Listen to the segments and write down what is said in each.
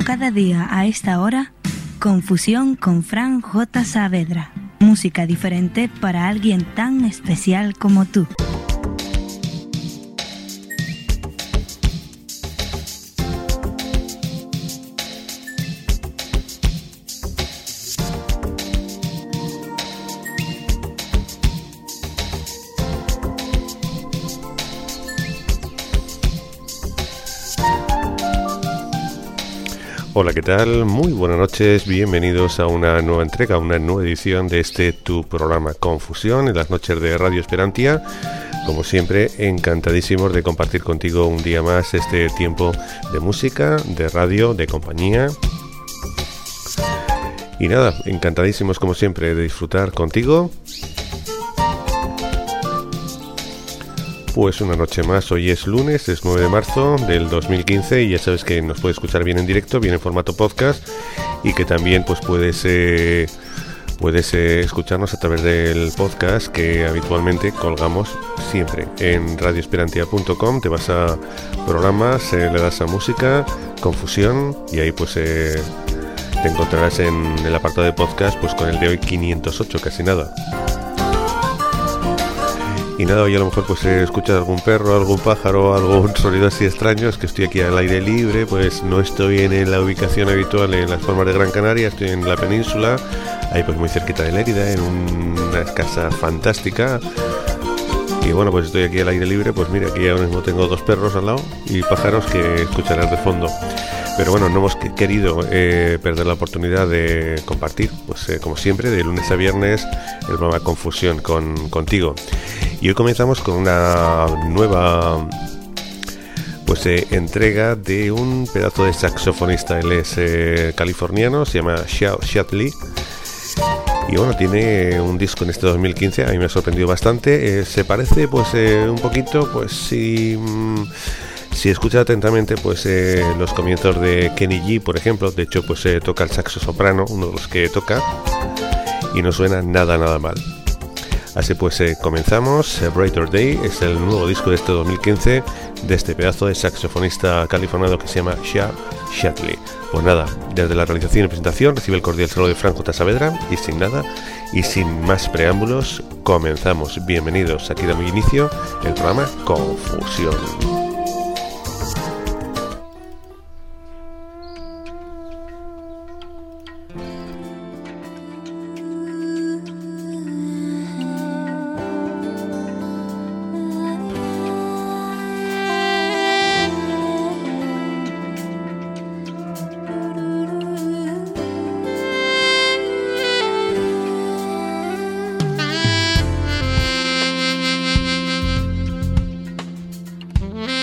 cada día a esta hora, Confusión con Fran J. Saavedra. Música diferente para alguien tan especial como tú. Hola, ¿qué tal? Muy buenas noches, bienvenidos a una nueva entrega, una nueva edición de tu programa Confusión en las noches de Radio Esperantia. Como siempre, encantadísimos de compartir contigo un día más este tiempo de música, de radio, de compañía. Y nada, encantadísimos como siempre de disfrutar contigo. Pues una noche más, hoy es lunes, es 9 de marzo del 2015 y ya sabes que nos puedes escuchar bien en directo, bien en formato podcast y que también pues puedes escucharnos a través del podcast que habitualmente colgamos siempre en radioesperantia.com. Te vas a programas, le das a música, Confusión y ahí pues te encontrarás en el apartado de podcast pues con el de hoy 508, casi nada. Y nada, hoy a lo mejor pues escuchas algún perro, algún pájaro, algún sonido así extraño. Es que estoy aquí al aire libre, pues no estoy en la ubicación habitual en las Palmas de Gran Canaria, estoy en la península, ahí pues muy cerquita de Lérida, en una casa fantástica. Y bueno, pues estoy aquí al aire libre, pues mira, aquí ahora mismo tengo dos perros al lado y pájaros que escucharás de fondo. Pero bueno, no hemos querido perder la oportunidad de compartir, pues como siempre, de lunes a viernes, el programa Confusión contigo. Y hoy comenzamos con una nueva entrega de un pedazo de saxofonista. Él es californiano, se llama Xiao Xiatli. Y bueno, tiene un disco en este 2015, a mí me ha sorprendido bastante. Se parece pues un poquito, pues si escuchas atentamente pues los comienzos de Kenny G, por ejemplo. De hecho pues toca el saxo soprano, uno de los que toca, y no suena nada mal. Así pues comenzamos. Brighter Day es el nuevo disco de este 2015 de este pedazo de saxofonista californiano que se llama Xiao Xiatli. Pues nada, desde la realización y presentación recibe el cordial saludo de Fran J. Saavedra y sin nada y sin más preámbulos comenzamos. Bienvenidos, aquí da mi inicio el programa Confusión. Mm-hmm.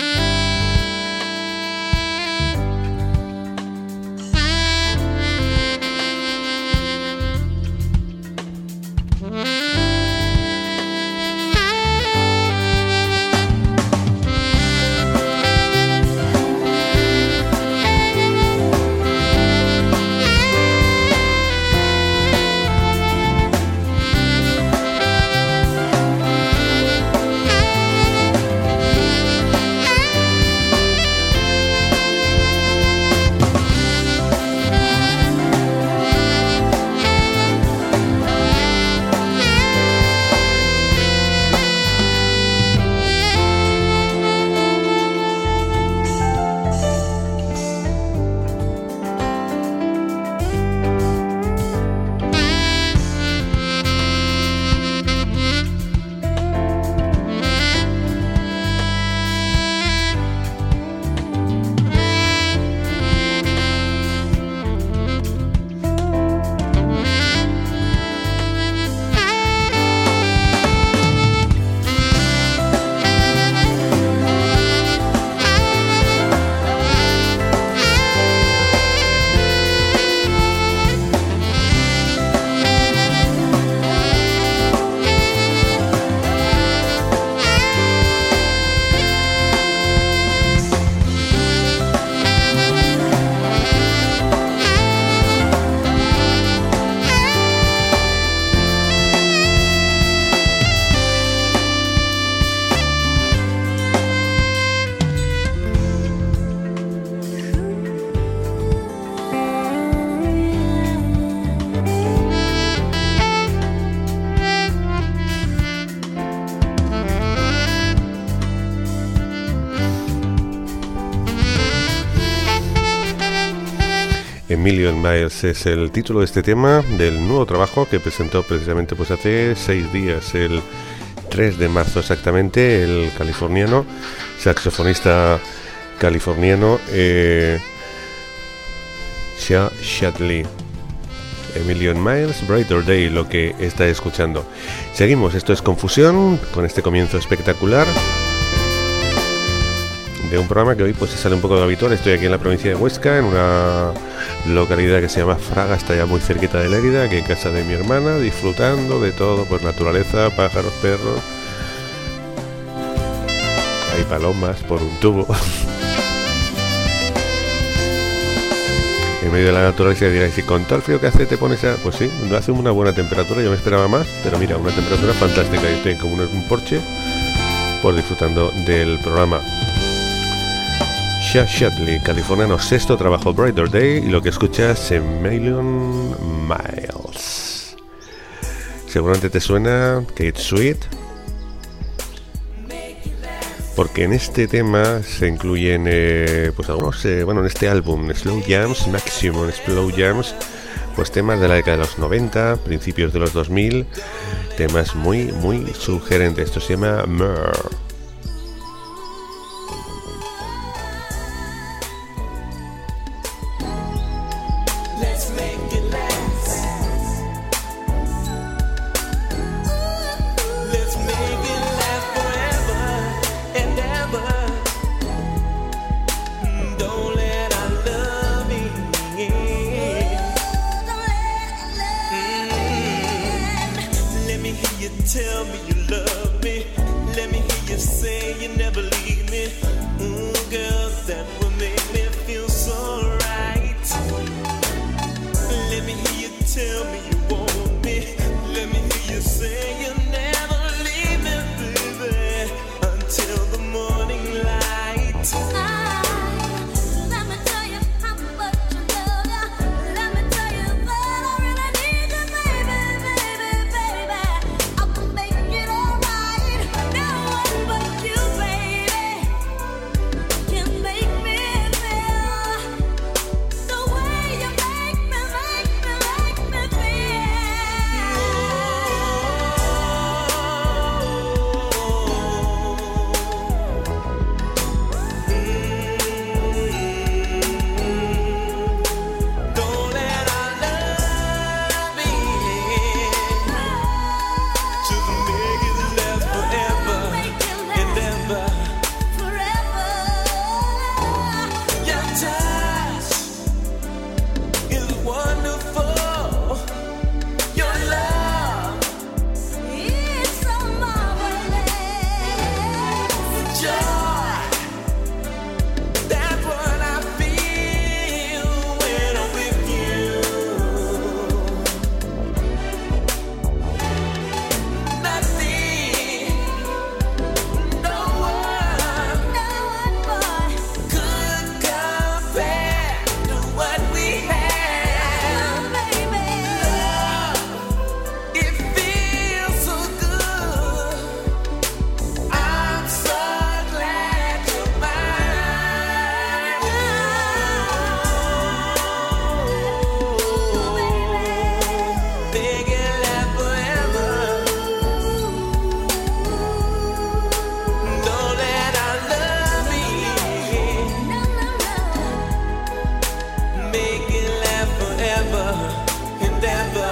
Million Miles es el título de este tema, del nuevo trabajo que presentó precisamente pues hace 6 días, el 3 de marzo exactamente, el californiano, saxofonista californiano Sha Shadley. A Million Miles, Brighter Day, lo que está escuchando. Seguimos, esto es Confusión, con este comienzo espectacular de un programa que hoy pues se sale un poco de lo habitual. Estoy aquí en la provincia de Huesca, en una localidad que se llama Fraga, está ya muy cerquita de Lérida, aquí en casa de mi hermana, disfrutando de todo, pues naturaleza, pájaros, perros, hay palomas por un tubo. En medio de la naturaleza diréis, ¿y con todo el frío que hace te pones a...? Pues sí, hace una buena temperatura, yo me esperaba más, pero mira, una temperatura fantástica. Yo estoy como un porche, pues disfrutando del programa. Sha Shadley, californiano, sexto trabajo, Brighter Day, y lo que escuchas es Million Miles. Seguramente te suena Kate Sweet, porque en este tema se incluyen pues algunos, bueno, en este álbum Slow Jams, Maximum Slow Jams, pues temas de la década de los 90, principios de los 2000, temas muy sugerentes. Esto se llama Mer. Tell me you love me. Let me hear you say you never leave me. Ooh, girl, that would make me feel so right. Let me hear you tell me you want me. Let me hear you say you never leave me, baby, until the morning light. Let me tell you how much I love you. Let me tell you that I really need you, baby, baby, baby. I will make it alright. No one but you, baby, can make me feel the way you make me feel. Don't let our love be to make it last forever and ever. Your touch is wonderful. Your love is so marvelous. Joy, that's what I feel when I'm with you. Nothing, no one could compare to what we have. Love, it feels so good. I'm so glad you're mine. Make it last forever. Don't let our love be. Make it last forever and ever.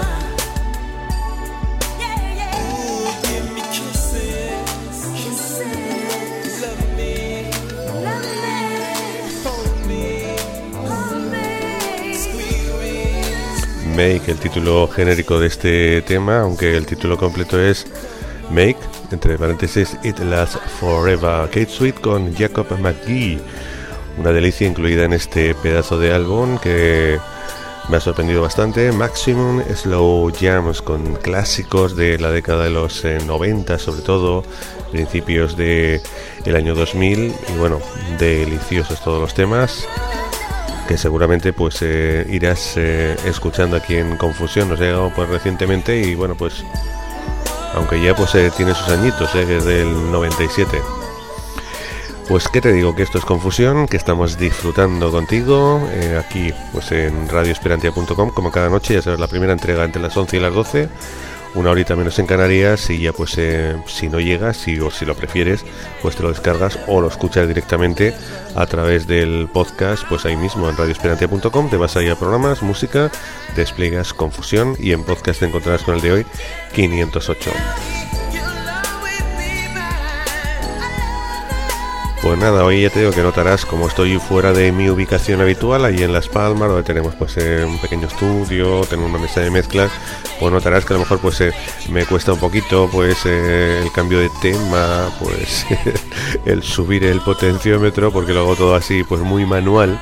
Ooh, give me kisses. Love me. Hold me. Squeeze me. Make, el título genérico de este tema, aunque el título completo es Make, entre paréntesis, It Lasts Forever. Kate Sweet con Jacob McGee, una delicia incluida en este pedazo de álbum que me ha sorprendido bastante. Maximum Slow Jams, con clásicos de la década de los 90, sobre todo principios de el año 2000, y bueno, deliciosos todos los temas que seguramente pues irás escuchando aquí en Confusión. Nos ha llegado pues recientemente y bueno, pues aunque ya pues tiene sus añitos, desde el 97. Pues qué te digo, que esto es Confusión, que estamos disfrutando contigo aquí pues en radioesperantia.com, como cada noche. Ya sabes, la primera entrega entre las 11 y las 12, una horita menos en Canarias, y ya pues si no llegas, o si lo prefieres, pues te lo descargas o lo escuchas directamente a través del podcast, pues ahí mismo en radioesperantia.com. Te vas ahí a programas, música, despliegas Confusión y en podcast te encontrarás con el de hoy, 508. Pues nada, hoy ya te digo que notarás como estoy fuera de mi ubicación habitual, ahí en Las Palmas, donde tenemos pues un pequeño estudio, tenemos una mesa de mezclas. Pues notarás que a lo mejor pues me cuesta un poquito pues el cambio de tema, pues el subir el potenciómetro, porque lo hago todo así pues muy manual.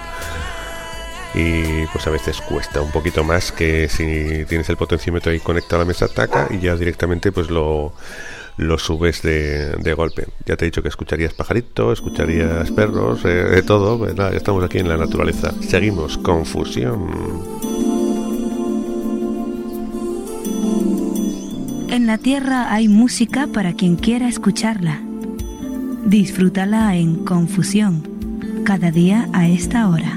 Y pues a veces cuesta un poquito más que si tienes el potenciómetro ahí conectado a la mesa, taca, y ya directamente pues lo subes de golpe. Ya te he dicho que escucharías pajaritos, escucharías perros, de todo. Pues nada, estamos aquí en la naturaleza. Seguimos, Confusión. En la tierra hay música para quien quiera escucharla. Disfrútala en Confusión, cada día a esta hora.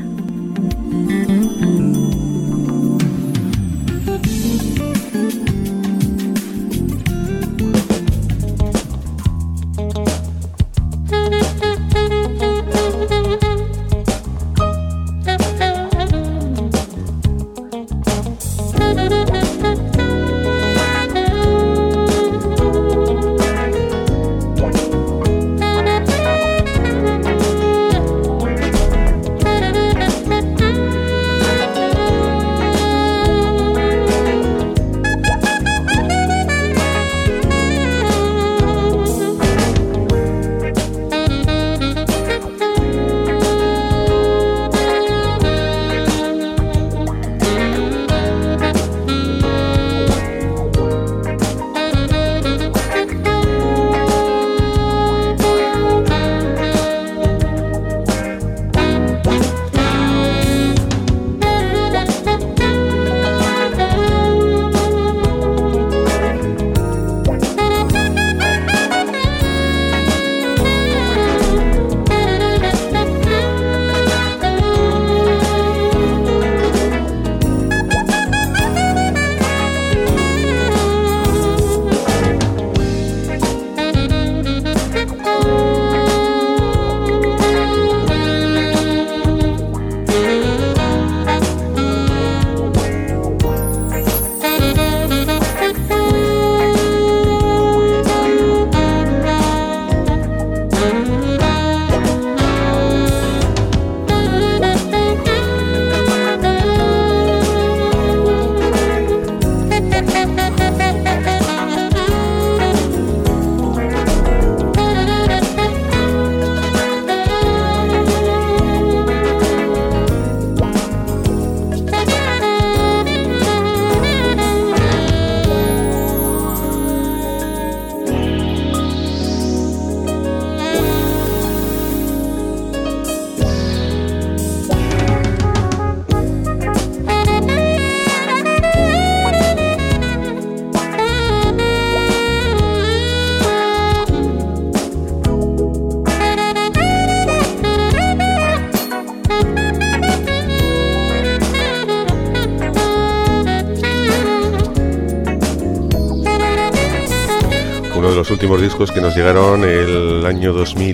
Los últimos discos que nos llegaron el año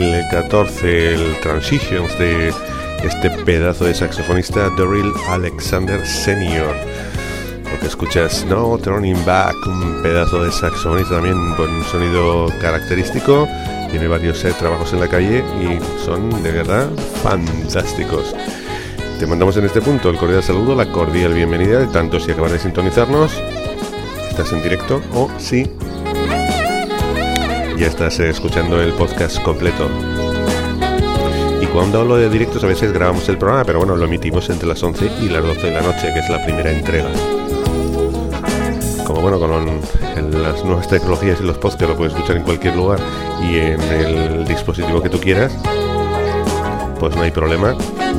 2014, el Transitions de este pedazo de saxofonista Daryl Alexander Sr. Lo que escuchas, No Turning Back, un pedazo de saxofonista también con un sonido característico. Tiene varios trabajos en la calle y son de verdad fantásticos. Te mandamos en este punto el cordial saludo, la cordial bienvenida, tanto si acabas de sintonizarnos, estás en directo, o si ya estás escuchando el podcast completo. Y cuando hablo de directos, a veces grabamos el programa, pero bueno, lo emitimos entre las 11 y las 12 de la noche, que es la primera entrega. Como bueno, con las nuevas tecnologías y los podcasts lo puedes escuchar en cualquier lugar y en el dispositivo que tú quieras, pues no hay problema.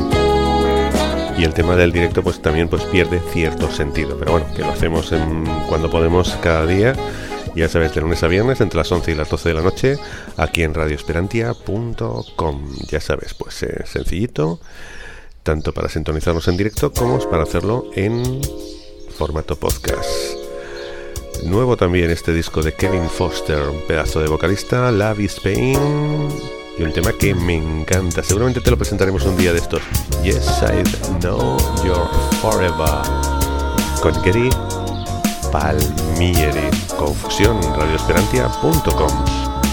Y el tema del directo pues también pues pierde cierto sentido, pero bueno, que lo hacemos cuando podemos cada día. Ya sabes, de lunes a viernes entre las 11 y las 12 de la noche, aquí en radioesperantia.com. Ya sabes, pues sencillito, tanto para sintonizarnos en directo como para hacerlo en formato podcast. Nuevo también este disco de Kevin Foster, un pedazo de vocalista, Love is Pain, y un tema que me encanta. Seguramente te lo presentaremos un día de estos. Yes, I know you're forever, con Gary Palmieri. Confusión, radioesperantia.com.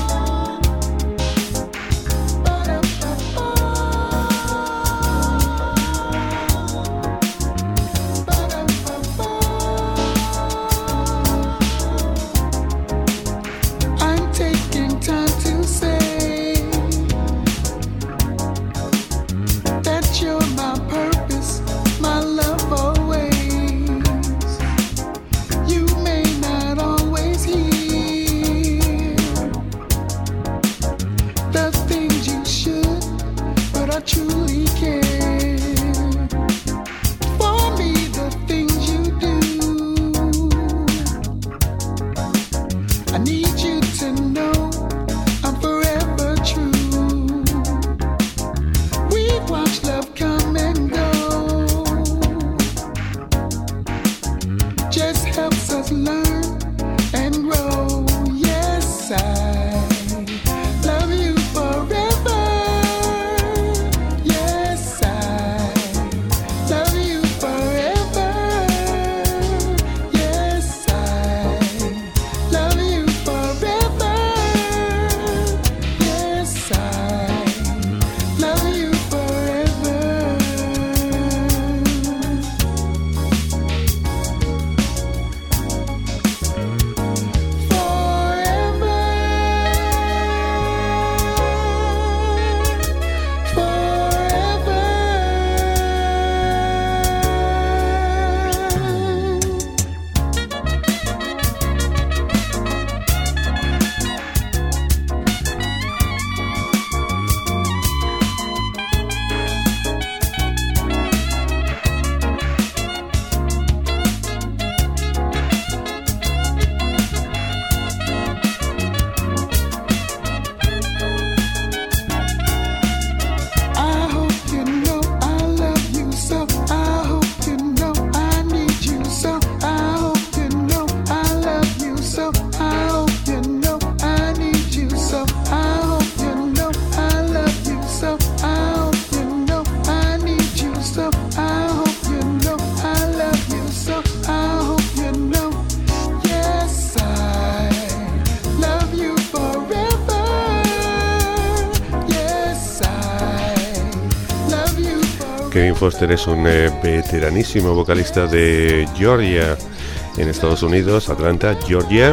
Kevin Foster es un veteranísimo vocalista de Georgia, en Estados Unidos, Atlanta, Georgia,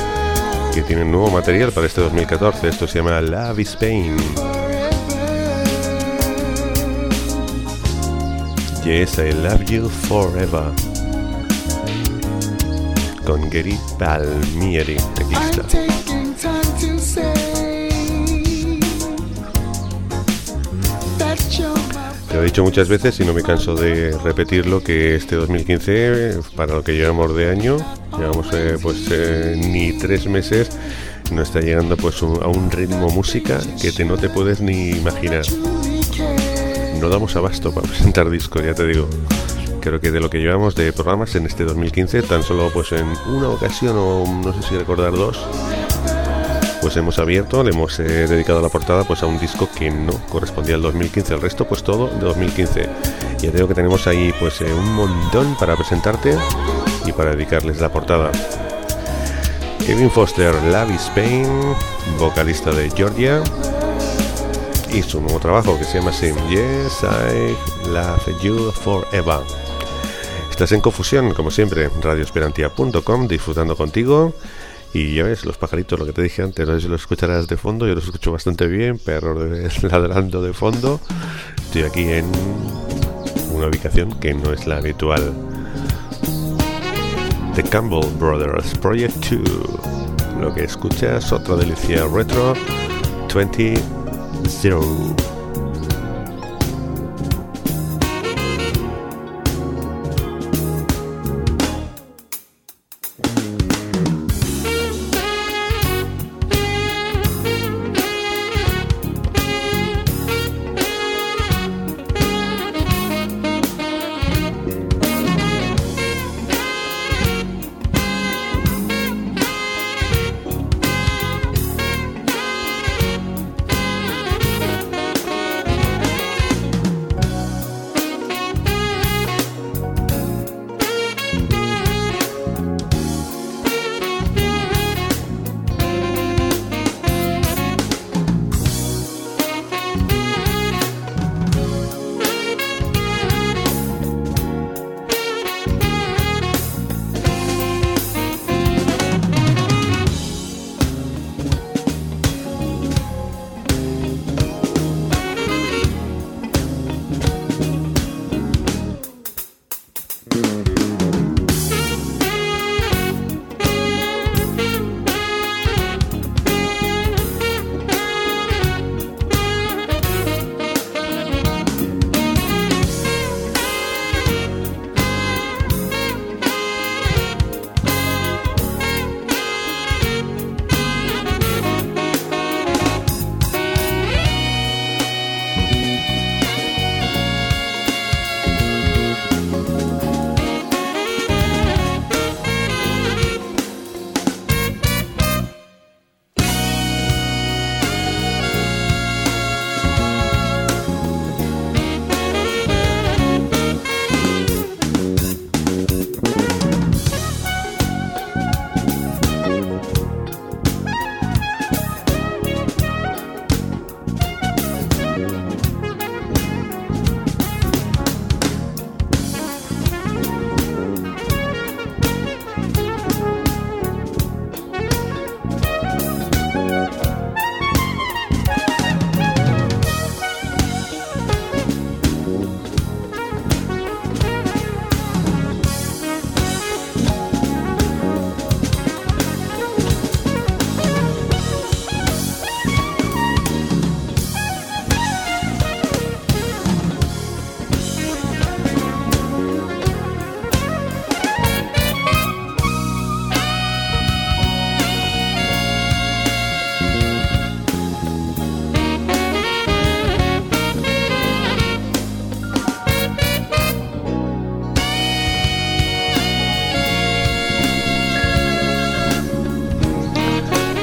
que tiene nuevo material para este 2014. Esto se llama Love is Pain. Yes, I love you forever, con Gary Palmieri. Aquí está. Te lo he dicho muchas veces y no me canso de repetirlo, que este 2015, para lo que llevamos de año, llevamos ni 3 meses, nos está llegando pues a un ritmo música que no te puedes ni imaginar. No damos abasto para presentar discos, ya te digo. Creo que de lo que llevamos de programas en este 2015, tan solo pues en una ocasión, o no sé si recordar 2, pues hemos abierto, le hemos dedicado la portada pues a un disco que no correspondía al 2015, el resto pues todo de 2015. Ya digo que tenemos ahí pues un montón para presentarte y para dedicarles la portada. Kevin Foster, Love is Pain, vocalista de Georgia, y su nuevo trabajo que se llama Yes, I Love You Forever. Estás en Confusión, como siempre, radioesperantia.com, disfrutando contigo. Y ya ves, los pajaritos, lo que te dije antes, no sé si los escucharás de fondo, yo los escucho bastante bien, perros ladrando de fondo. Estoy aquí en una ubicación que no es la habitual. The Campbell Brothers, Project 2. Lo que escuchas, otra delicia retro, 20.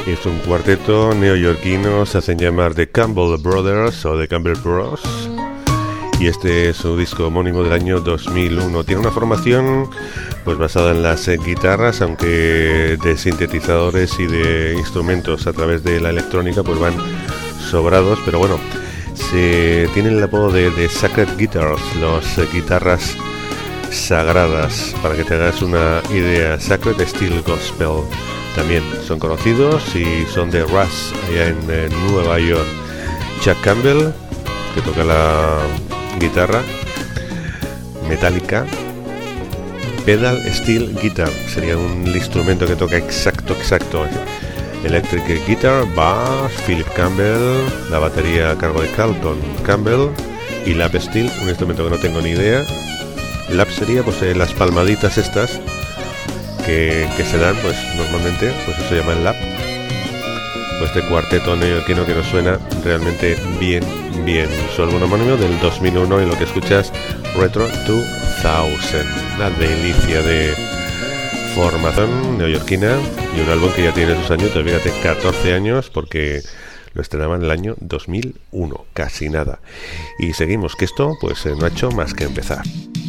Es un cuarteto neoyorquino, se hacen llamar The Campbell Brothers o The Campbell Bros. Y este es su disco homónimo del año 2001. Tiene una formación pues basada en las guitarras, aunque de sintetizadores y de instrumentos a través de la electrónica pues van sobrados, pero bueno, se tienen el apodo de Sacred Guitars, las guitarras sagradas, para que te hagas una idea. Sacred Steel Gospel también son conocidos y son de Rush, allá en Nueva York. Chuck Campbell, que toca la guitarra metálica, pedal steel guitar, sería un instrumento que toca exacto, electric guitar, bass, Philip Campbell, la batería a cargo de Carlton Campbell y lap steel, un instrumento que no tengo ni idea. Lap sería pues las palmaditas estas que se dan pues normalmente, pues eso se llama el lap. Pues este cuarteto neoyorquino que nos suena realmente bien. Su álbum homónimo del 2001 y lo que escuchas, Retro 2000, la delicia de formación neoyorquina y un álbum que ya tiene sus años, fíjate, 14 años, porque lo estrenaban en el año 2001, casi nada. Y seguimos, que esto pues no ha hecho más que empezar.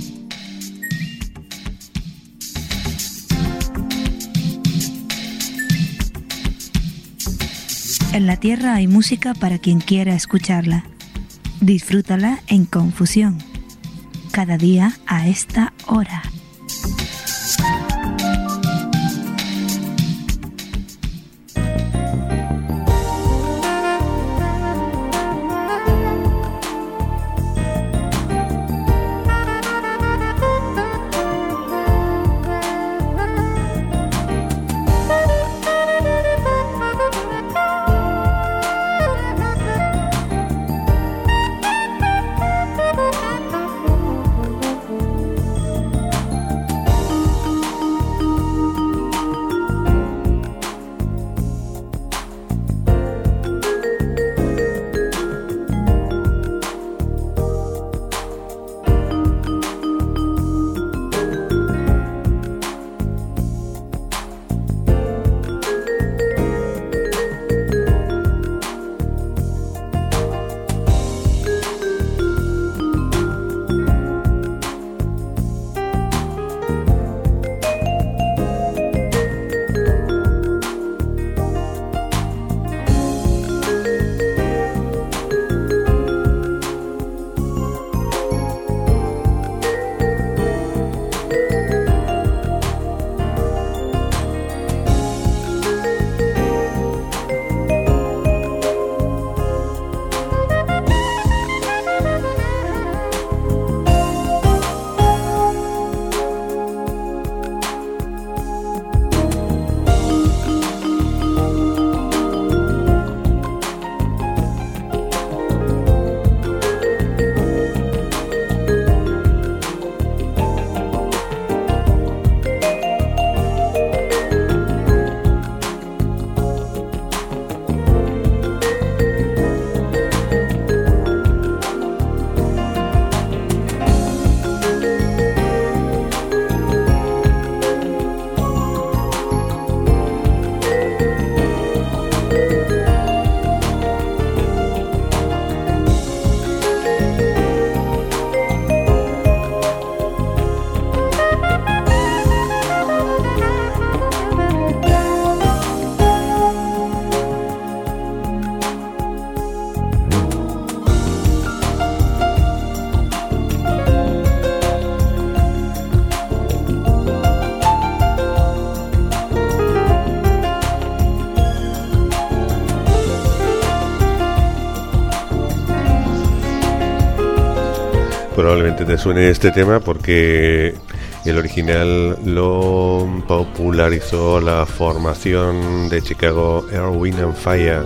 En la Tierra hay música para quien quiera escucharla. Disfrútala en Confusión, cada día a esta hora. Probablemente te suene este tema porque el original lo popularizó la formación de Chicago Earth, Wind and Fire.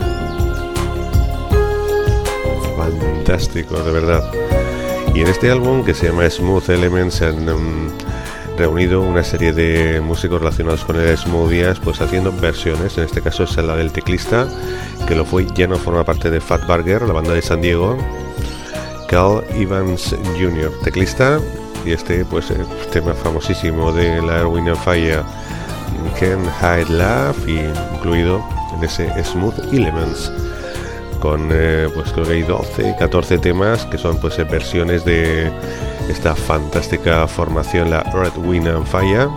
Fantástico, de verdad. Y en este álbum, que se llama Smooth Elements, se han reunido una serie de músicos relacionados con el smooth jazz, pues haciendo versiones. En este caso es la del teclista, que lo fue, ya no forma parte de Fat Burger, la banda de San Diego, Carl Evans Jr., teclista, y este pues tema famosísimo de la Earth, Wind and Fire, Can't Hide Love, y incluido en ese Smooth Elements, con pues creo que hay 12, 14 temas que son pues versiones de esta fantástica formación, la Earth, Wind and Fire,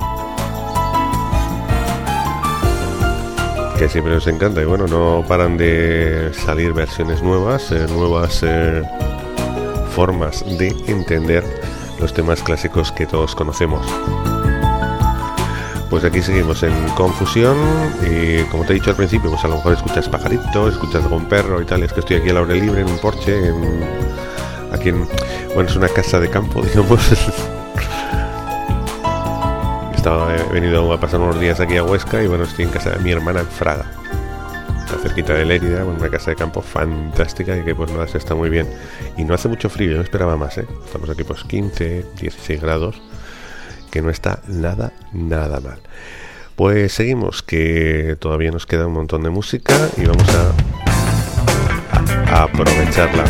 que siempre nos encanta. Y bueno, no paran de salir versiones nuevas, nuevas formas de entender los temas clásicos que todos conocemos. Pues aquí seguimos en Confusión y como te he dicho al principio, pues a lo mejor escuchas pajaritos, escuchas algún perro y tal. Es que estoy aquí al aire libre en un porche, aquí en, bueno, es una casa de campo, digamos. He venido a pasar unos días aquí a Huesca y bueno, estoy en casa de mi hermana en Fraga, está cerquita de Lérida, bueno, una casa de campo fantástica y que pues nada, se está muy bien y no hace mucho frío, yo no esperaba más, estamos aquí pues 15, 16 grados, que no está nada mal. Pues seguimos, que todavía nos queda un montón de música y vamos a aprovecharla.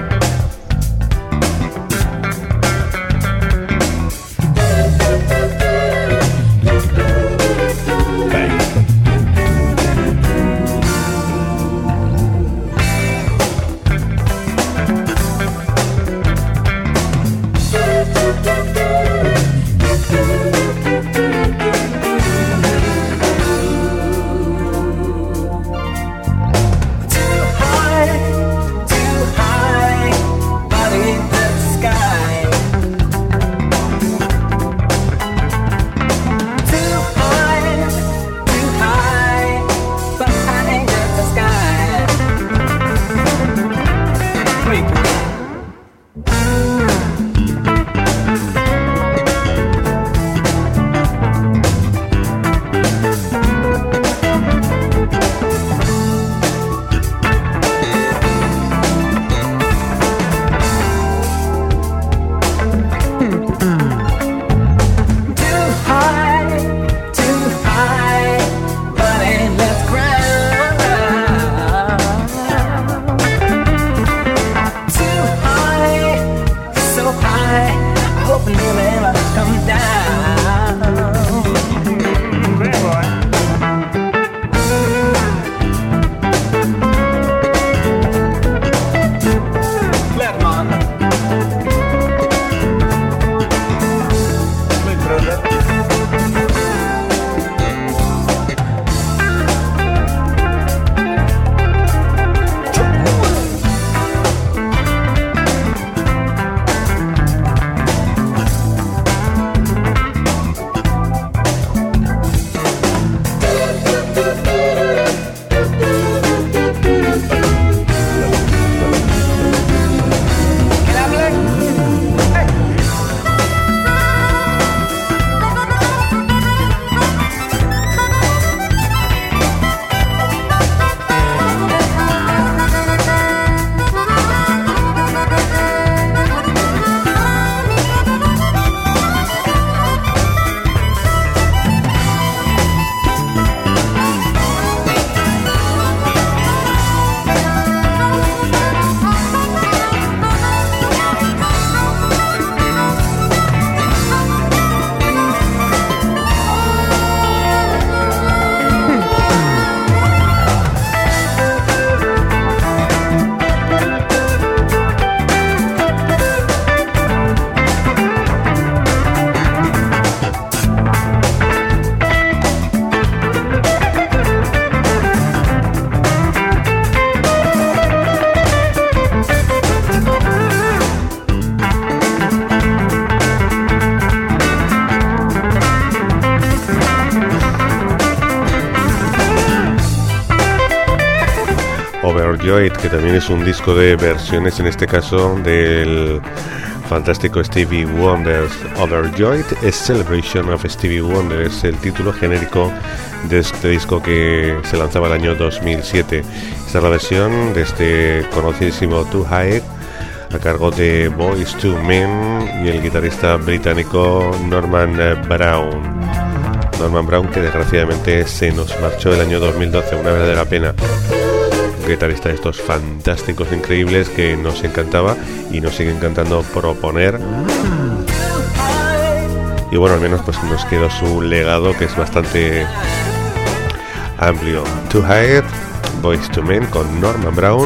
Overjoyed, que también es un disco de versiones, en este caso del fantástico Stevie Wonder. Overjoyed es Celebration of Stevie Wonder, es el título genérico de este disco que se lanzaba el año 2007. Esta es la versión de este conocidísimo Too High, a cargo de Boyz II Men y el guitarrista británico Norman Brown. Norman Brown, que desgraciadamente se nos marchó el año 2012, una verdadera pena. Un guitarrista de estos fantásticos, increíbles, que nos encantaba y nos sigue encantando proponer. Y bueno, al menos pues nos quedó su legado, que es bastante amplio. Too High, Boyz II Men con Norman Brown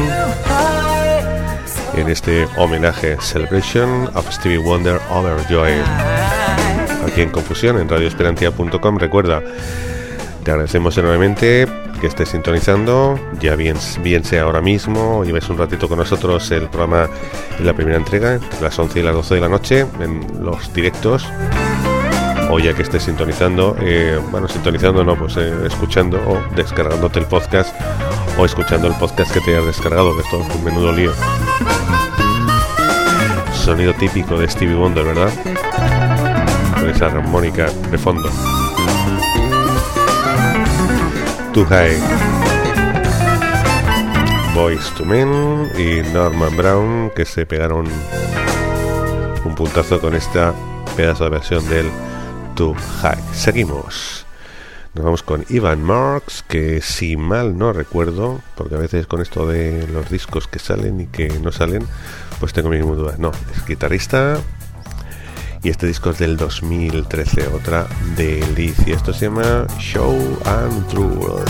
en este homenaje Celebration of Stevie Wonder Overjoyed, aquí en Confusión en radioesperantia.com. Recuerda, te agradecemos enormemente que estés sintonizando, ya bien sea ahora mismo, lleves un ratito con nosotros el programa en la primera entrega, entre las 11 y las 12 de la noche, en los directos, o ya que estés sintonizando, sintonizando no, pues escuchando o descargándote el podcast, o escuchando el podcast que te hayas descargado, que esto es un menudo lío. Sonido típico de Stevie Wonder, ¿verdad? Con esa armónica de fondo. Too High, Boyz II Men y Norman Brown, que se pegaron un puntazo con esta pedazo de versión del Too High. Seguimos. Nos vamos con Ivan Marx, que si mal no recuerdo, porque a veces con esto de los discos que salen y que no salen, pues tengo mis dudas. No, es guitarrista y este disco es del 2013, otra delicia. Esto se llama Show and True.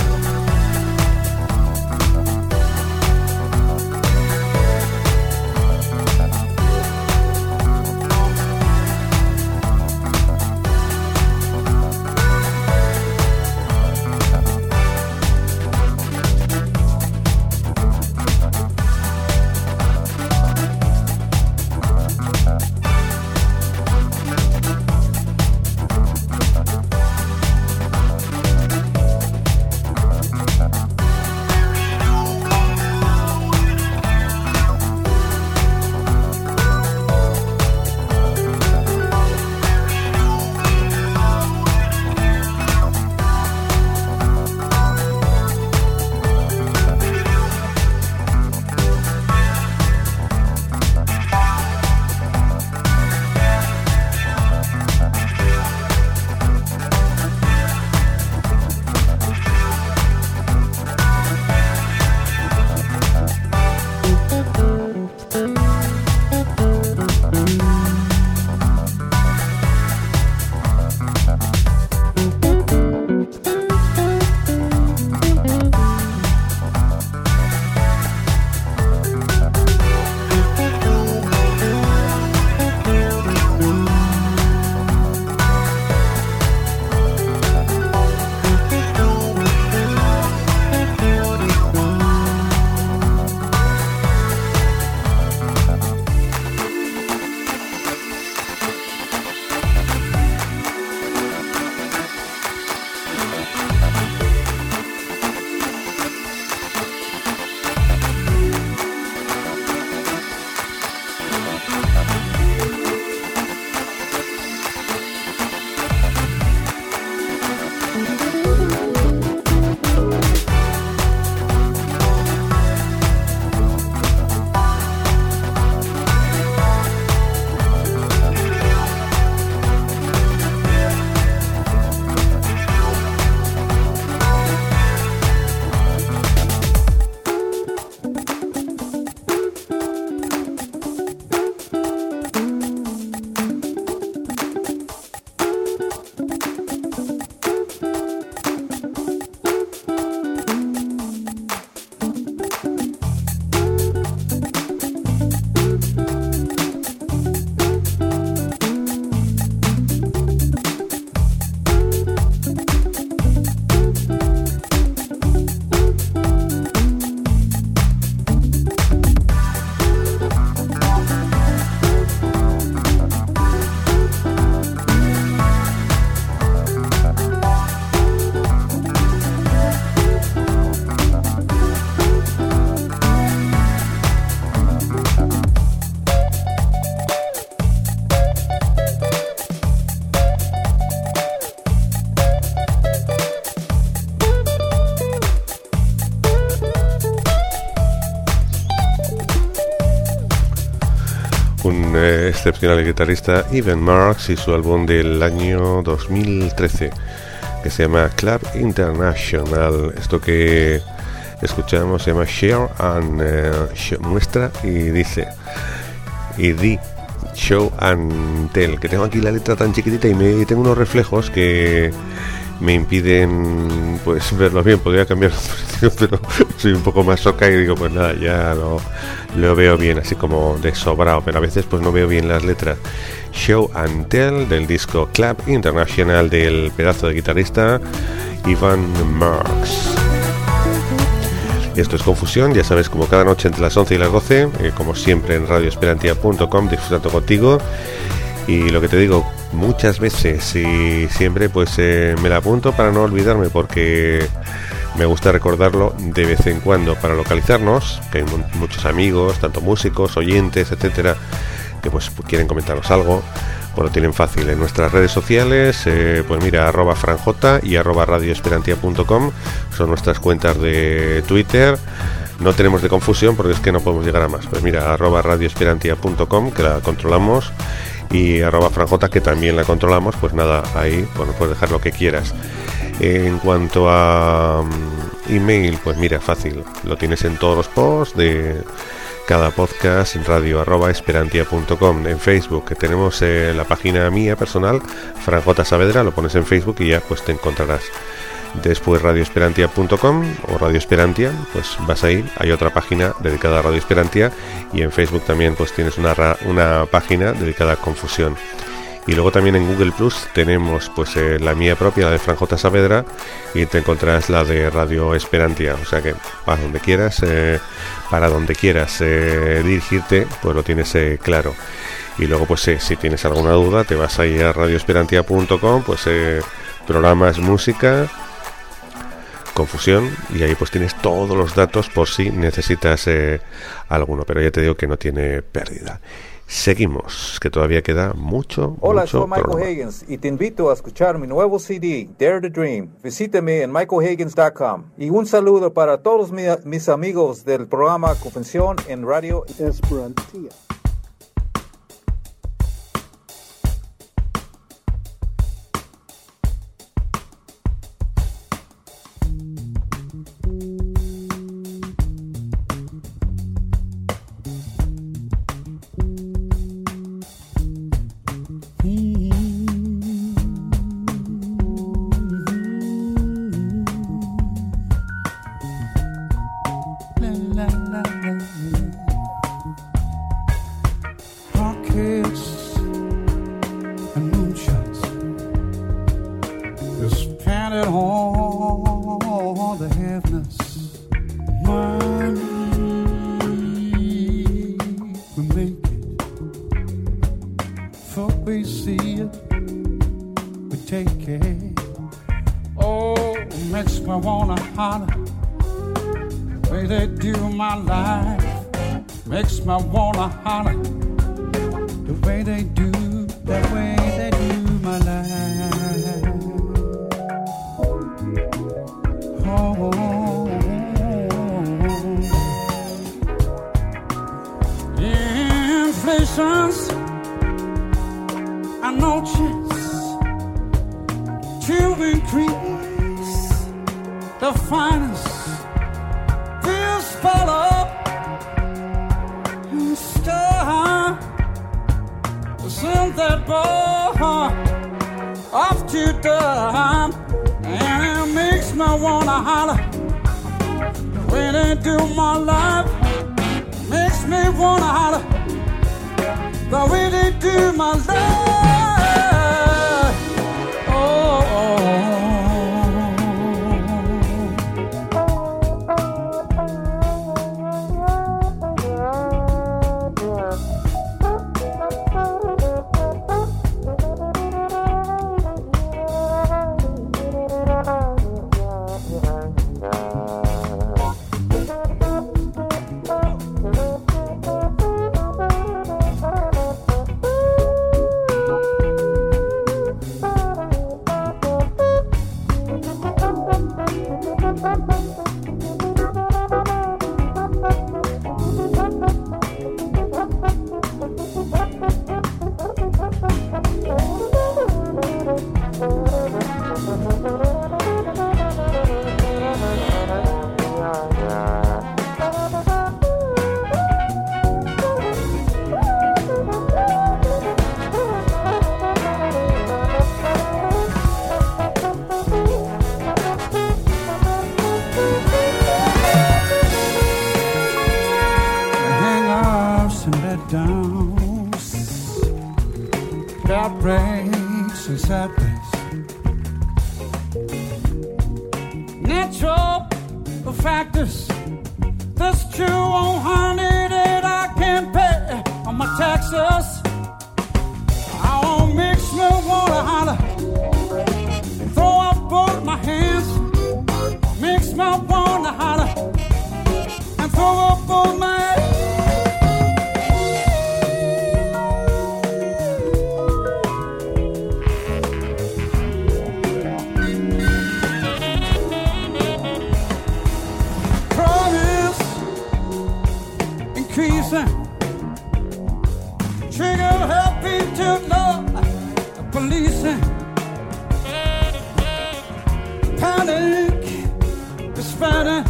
Excepcional guitarrista Ivan Marx y su álbum del año 2013 que se llama Club International. Esto que escuchamos se llama Share and muestra y dice y di Show and Tell, que tengo aquí la letra tan chiquitita y tengo unos reflejos que me impiden pues verlo bien. Podría cambiar la posición, pero soy un poco más soca y digo, pues nada, ya lo veo bien, así como de sobrado, pero a veces pues no veo bien las letras. Show and Tell, del disco Club International, del pedazo de guitarrista Ivan Marks. Esto es Confusión, ya sabes, como cada noche entre las 11 y las 12, como siempre en radioesperantia.com, disfrutando contigo. Y lo que te digo, muchas veces y siempre pues me la apunto para no olvidarme, porque me gusta recordarlo de vez en cuando para localizarnos, que hay muchos amigos, tanto músicos, oyentes, etcétera, que pues quieren comentarnos algo. Pues lo tienen fácil en nuestras redes sociales, pues mira, @franj y @radioesperantia.com son nuestras cuentas de Twitter. No tenemos de Confusión porque es que no podemos llegar a más. Pues mira, @radioesperantia.com, que la controlamos, y @franj, que también la controlamos. Pues nada, ahí bueno, puedes dejar lo que quieras. En cuanto a email, pues mira, fácil, lo tienes en todos los posts de cada podcast, radio@esperantia.com. En Facebook, que tenemos la página mía personal, Fran J. Saavedra, lo pones en Facebook y ya pues te encontrarás. Después radioesperantia.com o Radio Esperantia, pues vas ahí, hay otra página dedicada a Radio Esperantia, y en Facebook también pues tienes una página dedicada a Confusión. Y luego también en Google Plus tenemos pues la mía propia, la de Fran J. Saavedra, y te encontrarás la de Radio Esperantia. O sea que para donde quieras dirigirte, pues lo tienes claro. Y luego pues si tienes alguna duda, te vas ahí a radioesperantia.com, pues programas, música, Confusión, y ahí pues tienes todos los datos por si necesitas alguno. Pero ya te digo que no tiene pérdida. Seguimos, que todavía queda mucho. Hola, mucho soy Michael programa. Higgins y te invito a escuchar mi nuevo CD, Dare to Dream. Visítame en michaelhiggins.com. Y un saludo para todos mis amigos del programa Confusión en Radio Esperantia. heartbreaks and sadness. Natural factors. That's true on honey that I can't pay on my taxes. I won't mix me water holler. Throw up both my hands. Mix my water holler. And throw up both my hands. Trigger helping to love the police. Panic is spreading.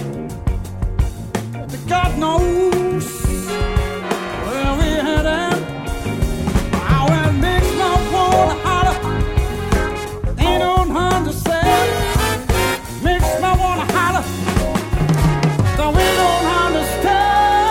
God knows where we headed. I will mix my water hotter. They don't understand. Mix my water hotter. So we don't understand.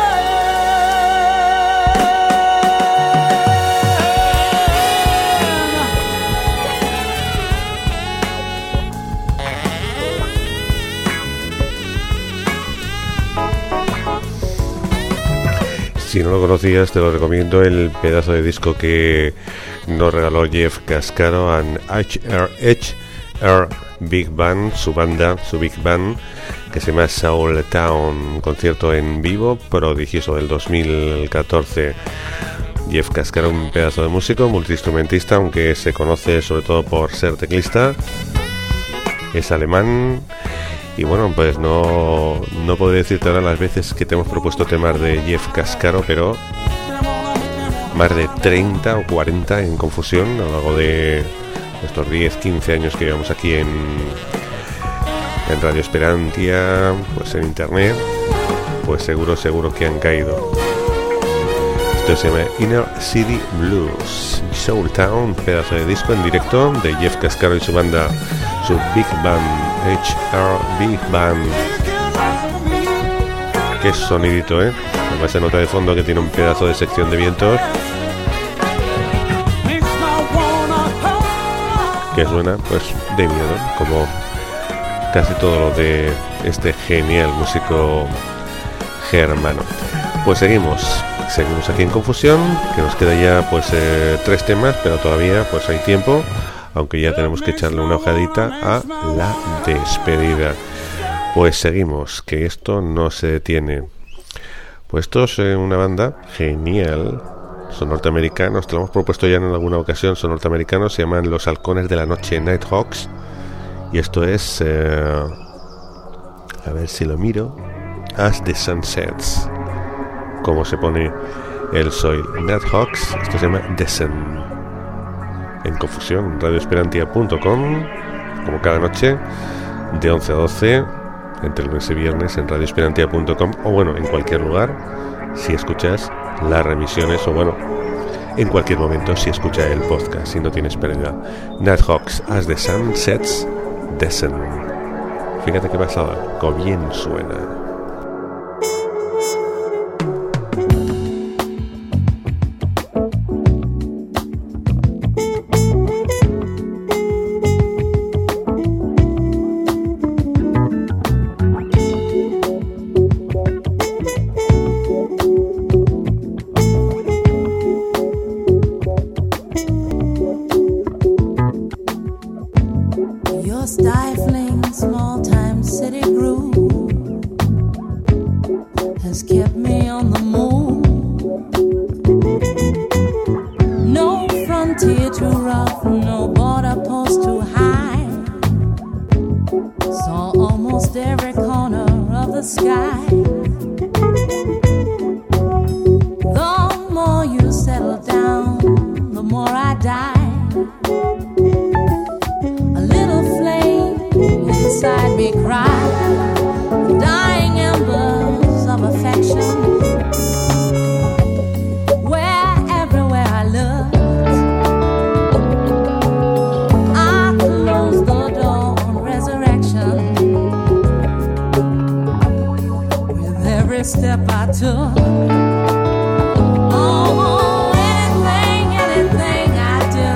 Si no lo conocías, te lo recomiendo, el pedazo de disco que nos regaló Jeff Cascaro en HR Big Band, su banda, su Big Band, que se llama Soul Town, un concierto en vivo prodigioso del 2014. Jeff Cascaro, un pedazo de músico, multiinstrumentista, aunque se conoce sobre todo por ser teclista. Es alemán. Y bueno, pues no podré decirte ahora las veces que te hemos propuesto temas de Jeff Cascaro, pero más de 30 o 40 en confusión a lo largo de estos 10-15 años que llevamos aquí en Radio Esperantia, pues en internet, pues seguro que han caído. Esto se llama Inner City Blues, Soul Town, pedazo de disco en directo de Jeff Cascaro y su banda, su Big Band, HR Big Band. Qué sonidito, además se nota de fondo que tiene un pedazo de sección de vientos que suena pues de miedo, como casi todo lo de este genial músico germano. Pues seguimos aquí en Confusión, que nos queda ya pues 3 temas, pero todavía pues hay tiempo, aunque ya tenemos que echarle una ojadita a la despedida. Pues seguimos, que esto no se detiene. Pues esto es una banda genial, son norteamericanos, te lo hemos propuesto ya en alguna ocasión, son norteamericanos, se llaman Los Halcones de la Noche, Nighthawks, y esto es, a ver si lo miro, As the Sun Sets, como se pone el soil. Nighthawks, esto se llama Descent. En Confusión, radioesperantia.com, como cada noche, de 11 a 12, entre lunes y viernes, en radioesperantia.com, o bueno, en cualquier lugar, si escuchas las remisiones, o bueno, en cualquier momento, si escuchas el podcast, si no tienes pérdida. Nighthawks, As the Sun Sets, Descent. Fíjate qué pasada, como bien suena. Anything I do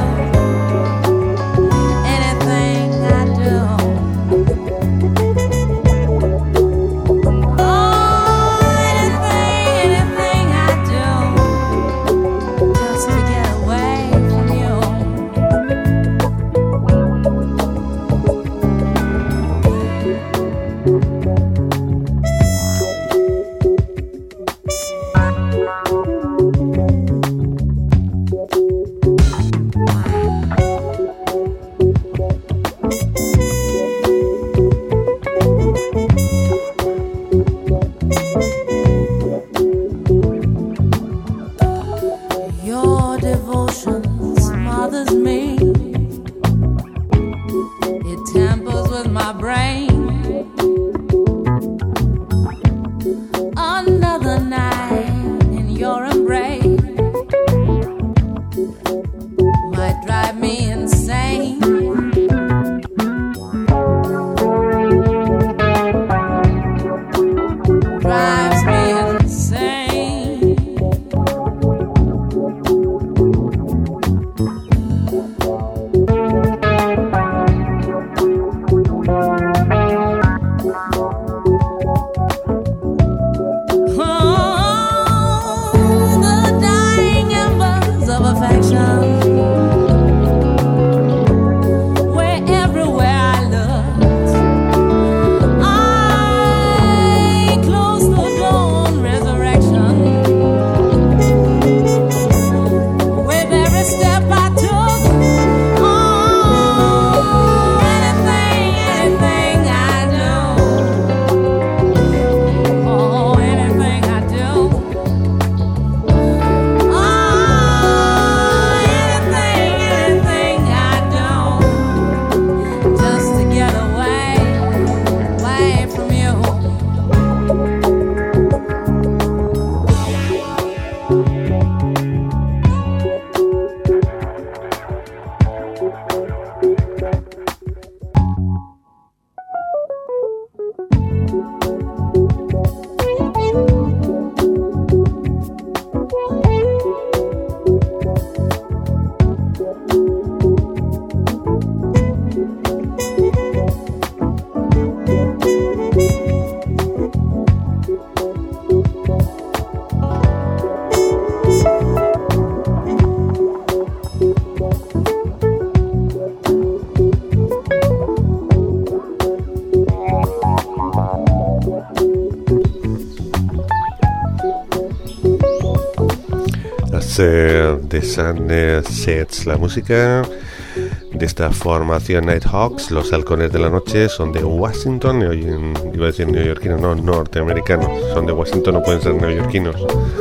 Sets, The Sun Sets, la música de esta formación Nighthawks, los halcones de la noche, son de Washington, iba a decir neoyorquinos, no, norteamericanos, son de Washington, no pueden ser neoyorquinos,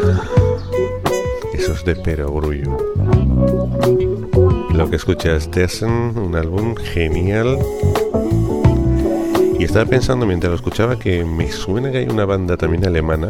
esos de perogrullo. Lo que escuchas, Dessen, un álbum genial. Y estaba pensando mientras lo escuchaba que me suena que hay una banda también alemana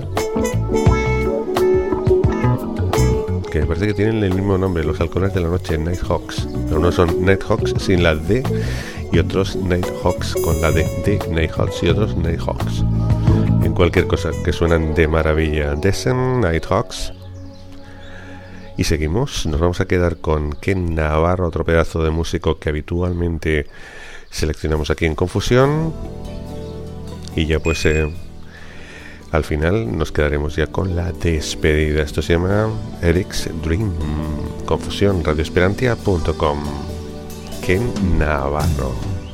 que me parece que tienen el mismo nombre, los halcones de la noche, Nighthawks, pero no son Nighthawks sin la D y otros Nighthawks con la D, de Nighthawks y otros Nighthawks, en cualquier cosa, que suenan de maravilla. Dessen, Nighthawks. Y seguimos, nos vamos a quedar con Ken Navarro, otro pedazo de músico que habitualmente seleccionamos aquí en Confusión. Y ya pues al final nos quedaremos ya con la despedida. Esto se llama Eric's Dream. Confusión, radioesperantia.com. Ken Navarro.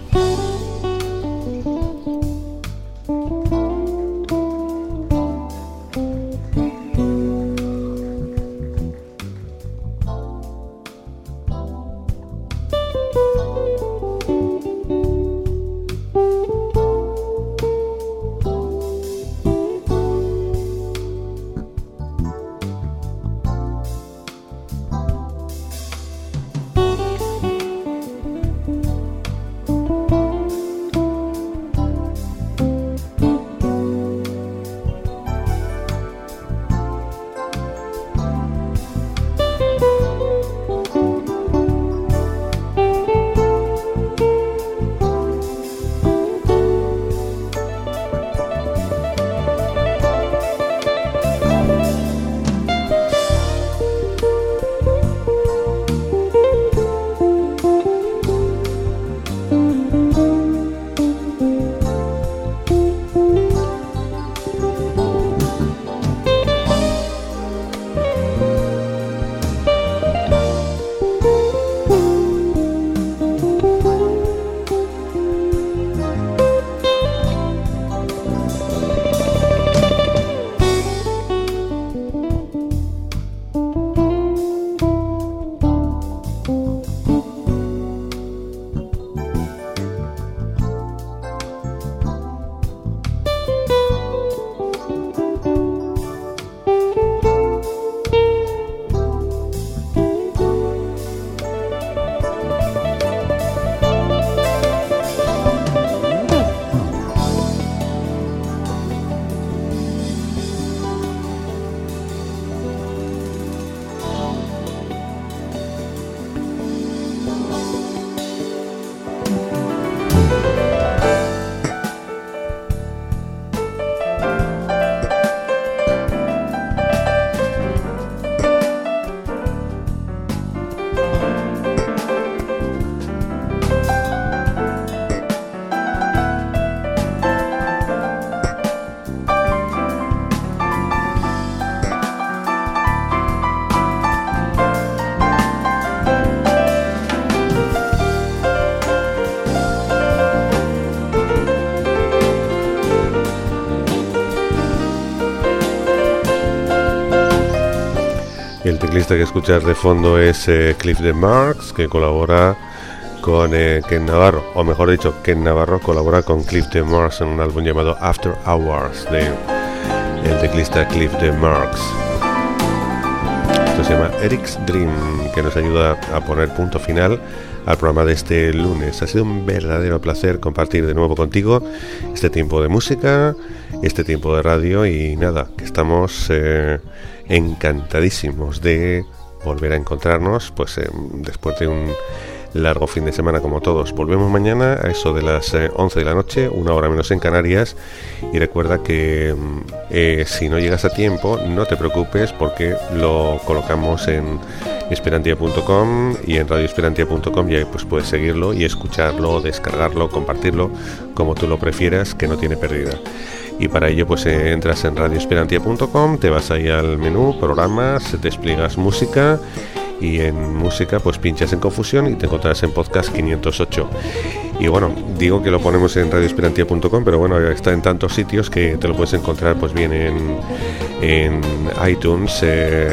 El teclista que escuchas de fondo es Cliff DeMarx, que colabora con Ken Navarro, o mejor dicho, Ken Navarro colabora con Cliff DeMarx en un álbum llamado After Hours de el teclista Cliff DeMarx. Esto se llama Eric's Dream, que nos ayuda a poner punto final al programa de este lunes. Ha sido un verdadero placer compartir de nuevo contigo este tiempo de música, este tiempo de radio, y nada, que estamos encantadísimos de volver a encontrarnos pues después de un largo fin de semana como todos. Volvemos mañana a eso de las 11 de la noche, una hora menos en Canarias, y recuerda que si no llegas a tiempo no te preocupes, porque lo colocamos en esperantia.com y en radioesperantia.com, y ahí pues puedes seguirlo y escucharlo, descargarlo, compartirlo como tú lo prefieras, que no tiene pérdida. Y para ello pues entras en radioesperantia.com, te vas ahí al menú, programas, despliegas música, y en música pues pinchas en Confusión y te encontrarás en podcast 508. Y bueno, digo que lo ponemos en radioesperantia.com, pero bueno, está en tantos sitios que te lo puedes encontrar pues bien en iTunes,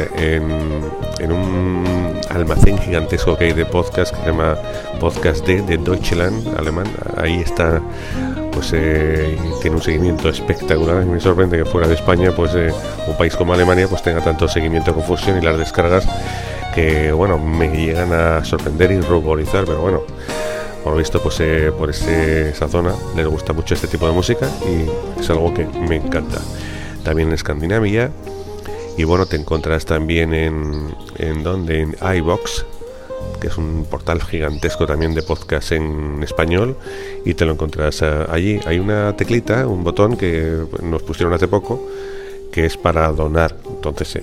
en un almacén gigantesco que hay de podcast que se llama Podcast de Deutschland, alemán. Ahí está, pues tiene un seguimiento espectacular. Me sorprende que fuera de España, pues un país como Alemania, pues tenga tanto seguimiento de Confusión, y las descargas que, bueno, me llegan a sorprender y ruborizar, pero bueno, por lo visto, pues por esa zona les gusta mucho este tipo de música y es algo que me encanta. También en Escandinavia, y bueno, te encontrarás también en iVoox, que es un portal gigantesco también de podcast en español, y te lo encontrarás allí. Hay una teclita, un botón que nos pusieron hace poco, que es para donar. Entonces,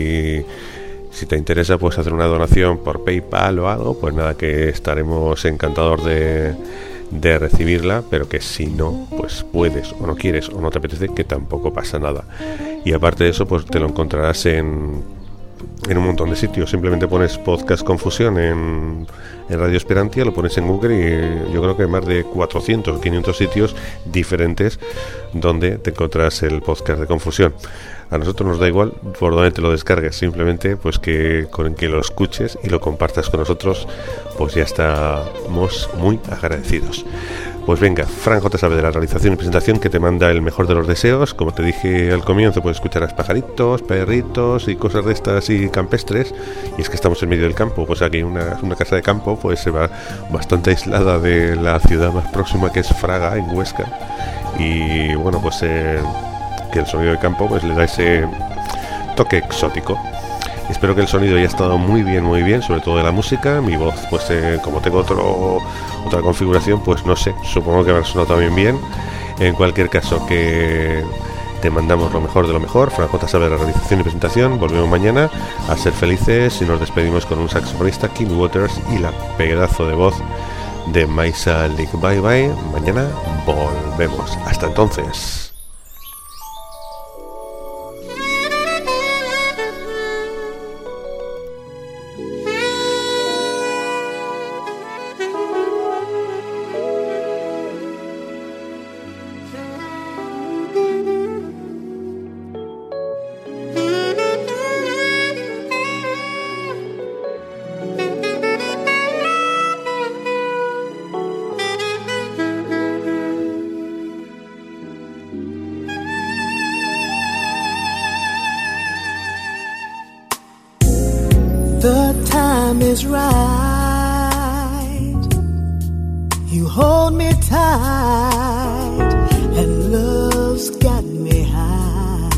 si te interesa, pues hacer una donación por PayPal o algo, pues nada, que estaremos encantados de recibirla, pero que si no, pues puedes o no quieres o no te apetece, que tampoco pasa nada. Y aparte de eso, pues te lo encontrarás en un montón de sitios. Simplemente pones Podcast Confusión en Radio Esperantia, lo pones en Google, y yo creo que hay más de 400 o 500 sitios diferentes donde te encontrarás el podcast de Confusión. A nosotros nos da igual por donde te lo descargues, simplemente pues que con que lo escuches y lo compartas con nosotros, pues ya estamos muy agradecidos. Pues venga, Fran J. sabe de la realización y presentación, que te manda el mejor de los deseos. Como te dije al comienzo, puedes escuchar a pajaritos, perritos y cosas de estas y campestres. Y es que estamos en medio del campo, pues aquí una casa de campo, pues se va bastante aislada de la ciudad más próxima, que es Fraga, en Huesca. Y bueno, pues que el sonido del campo pues le da ese toque exótico. Espero que el sonido haya estado muy bien, sobre todo de la música. Mi voz, pues como tengo otra configuración, pues no sé, supongo que habrá sonado también bien. En cualquier caso, que te mandamos lo mejor de lo mejor. Fran J. sabe de la realización y presentación. Volvemos mañana a ser felices y nos despedimos con un saxofonista, Kim Waters, y la pedazo de voz de Maisa Lick. Bye bye, mañana volvemos. Hasta entonces. The time is right. You hold me tight, and love's got me high.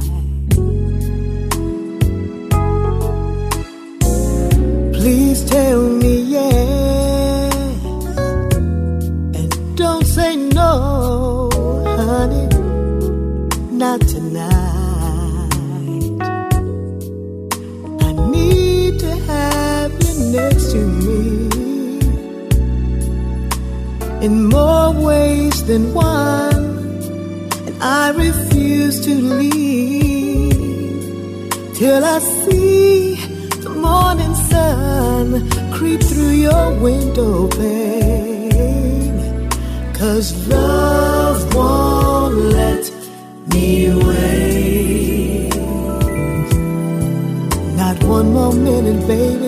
Please tell me yes, and don't say no, honey, not tonight. Next to me in more ways than one, and I refuse to leave till I see the morning sun creep through your window pane. 'Cause love won't let me wait, not one more minute, baby.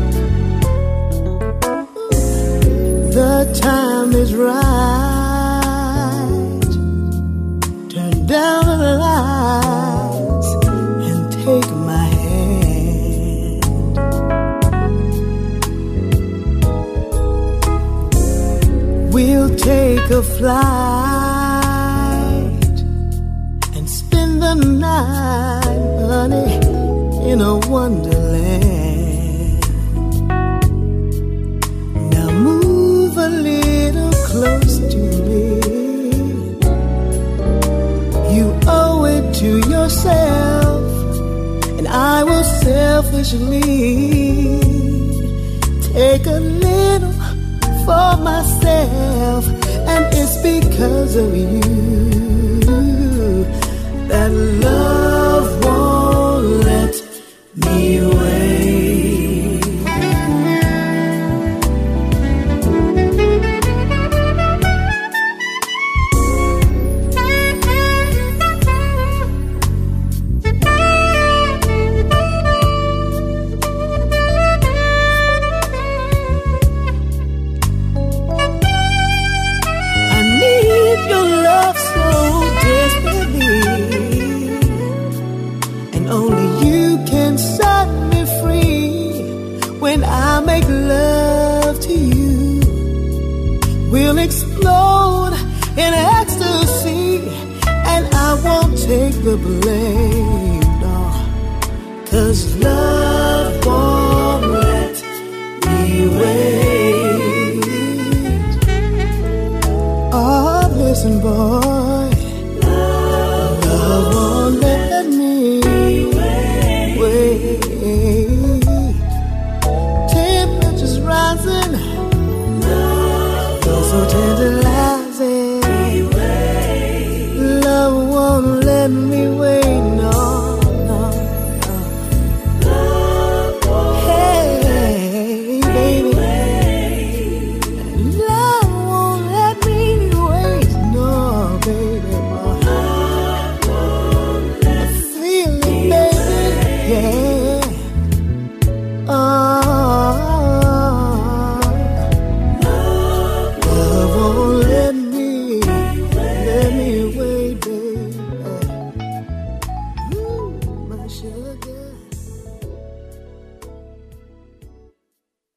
The time is right. Turn down the lights and take my hand. We'll take a flight and spend the night, honey, in a wonderland. A little close to me. You owe it to yourself, and I will selfishly take a little for myself. And it's because of you that love won't let me wait. take the blame, no. 'Cause love won't let me wait. Oh, listen, boy, love won't let me wait. Temperature's rising, love so tantalizing. Love won't let me wait, no, no, no. Hey, baby, love won't let me wait, no, baby. I feel it, baby, yeah.